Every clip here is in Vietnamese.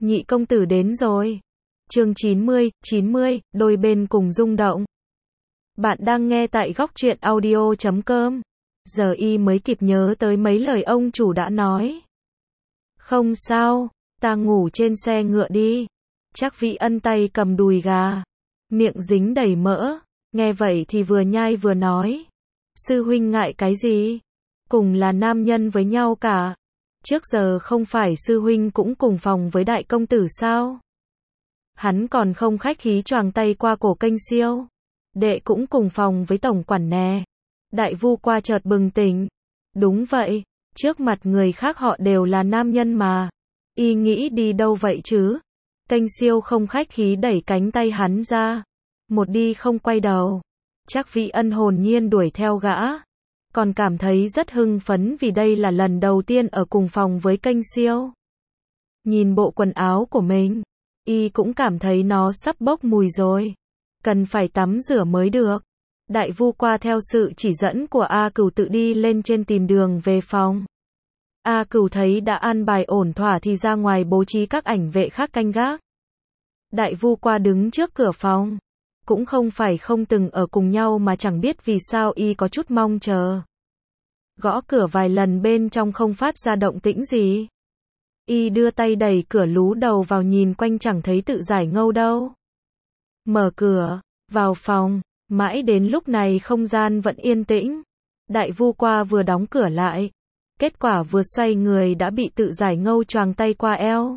nhị công tử đến rồi. Chương 90, đôi bên cùng rung động. Bạn đang nghe tại góc truyện audio.com. Giờ y mới kịp nhớ tới mấy lời ông chủ đã nói. Không sao, ta ngủ trên xe ngựa đi. Trác Vĩ Ân tay cầm đùi gà, miệng dính đầy mỡ, nghe vậy thì vừa nhai vừa nói. Sư huynh ngại cái gì? Cùng là nam nhân với nhau cả. Trước giờ không phải sư huynh cũng cùng phòng với đại công tử sao? Hắn còn không khách khí choàng tay qua cổ Kênh Siêu. Đệ cũng cùng phòng với tổng quản nè. Đại Vu qua chợt bừng tỉnh. Đúng vậy, trước mặt người khác họ đều là nam nhân mà. Y nghĩ đi đâu vậy chứ? Kênh Siêu không khách khí đẩy cánh tay hắn ra. Một đi không quay đầu. Trác Vĩ Ân hồn nhiên đuổi theo gã. Còn cảm thấy rất hưng phấn vì đây là lần đầu tiên ở cùng phòng với Kênh Siêu. Nhìn bộ quần áo của mình, y cũng cảm thấy nó sắp bốc mùi rồi. Cần phải tắm rửa mới được. Đại Vu qua theo sự chỉ dẫn của A Cửu tự đi lên trên tìm đường về phòng. A Cửu thấy đã an bài ổn thỏa thì ra ngoài bố trí các ảnh vệ khác canh gác. Đại Vu qua đứng trước cửa phòng. Cũng không phải không từng ở cùng nhau mà chẳng biết vì sao y có chút mong chờ. Gõ cửa vài lần bên trong không phát ra động tĩnh gì. Y đưa tay đẩy cửa lú đầu vào nhìn quanh chẳng thấy Tự Giải Ngâu đâu. Mở cửa, vào phòng, mãi đến lúc này không gian vẫn yên tĩnh. Đại Vu qua vừa đóng cửa lại. Kết quả vừa xoay người đã bị Tự Giải Ngâu choàng tay qua eo.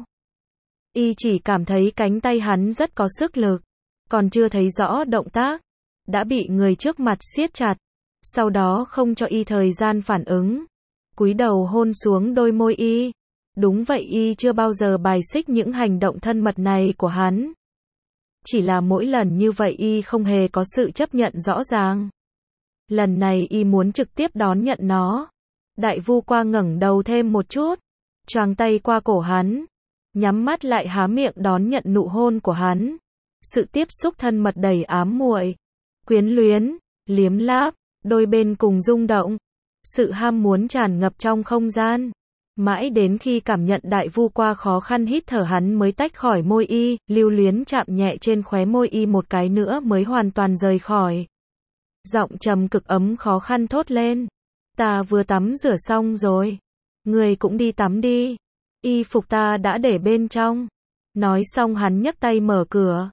Y chỉ cảm thấy cánh tay hắn rất có sức lực. Còn chưa thấy rõ động tác, đã bị người trước mặt siết chặt, sau đó không cho y thời gian phản ứng, cúi đầu hôn xuống đôi môi y. Đúng vậy, y chưa bao giờ bài xích những hành động thân mật này của hắn. Chỉ là mỗi lần như vậy y không hề có sự chấp nhận rõ ràng. Lần này y muốn trực tiếp đón nhận nó. Đại Vu qua ngẩng đầu thêm một chút, choàng tay qua cổ hắn, nhắm mắt lại há miệng đón nhận nụ hôn của hắn. Sự tiếp xúc thân mật đầy ám muội, quyến luyến, liếm láp, đôi bên cùng rung động. Sự ham muốn tràn ngập trong không gian. Mãi đến khi cảm nhận Đại Vu qua khó khăn hít thở hắn mới tách khỏi môi y, lưu luyến chạm nhẹ trên khóe môi y một cái nữa mới hoàn toàn rời khỏi. Giọng trầm cực ấm khó khăn thốt lên. Ta vừa tắm rửa xong rồi. Người cũng đi tắm đi. Y phục ta đã để bên trong. Nói xong hắn nhấc tay mở cửa.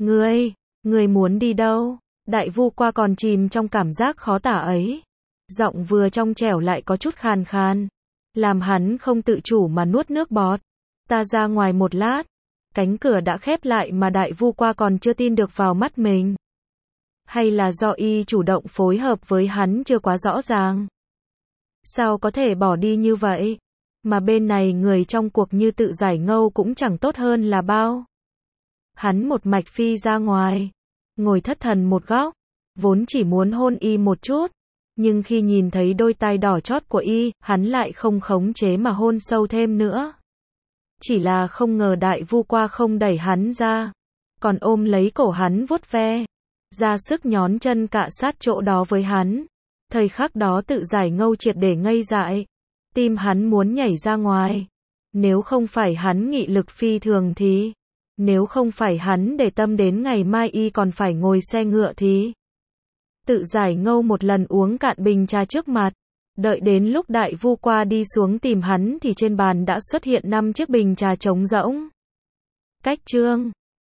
Ngươi muốn đi đâu? Đại Vu qua còn chìm trong cảm giác khó tả ấy. Giọng vừa trong trẻo lại có chút khàn khàn. Làm hắn không tự chủ mà nuốt nước bọt. Ta ra ngoài một lát. Cánh cửa đã khép lại mà Đại Vu qua còn chưa tin được vào mắt mình. Hay là do y chủ động phối hợp với hắn chưa quá rõ ràng? Sao có thể bỏ đi như vậy? Mà bên này người trong cuộc như Tự Giải Ngâu cũng chẳng tốt hơn là bao. Hắn một mạch phi ra ngoài, ngồi thất thần một góc, vốn chỉ muốn hôn y một chút, nhưng khi nhìn thấy đôi tai đỏ chót của y, hắn lại không khống chế mà hôn sâu thêm nữa. Chỉ là không ngờ Đại Vu qua không đẩy hắn ra, còn ôm lấy cổ hắn vuốt ve, ra sức nhón chân cạ sát chỗ đó với hắn. Thời khắc đó Tự Giải Ngâu triệt để ngây dại, tim hắn muốn nhảy ra ngoài. Nếu không phải hắn nghị lực phi thường thì... Nếu không phải hắn để tâm đến ngày mai y còn phải ngồi xe ngựa thì... Tự Giải Ngâu một lần uống cạn bình trà trước mặt. Đợi đến lúc Đại Vu qua đi xuống tìm hắn thì trên bàn đã xuất hiện 5 chiếc bình trà trống rỗng. Cách chương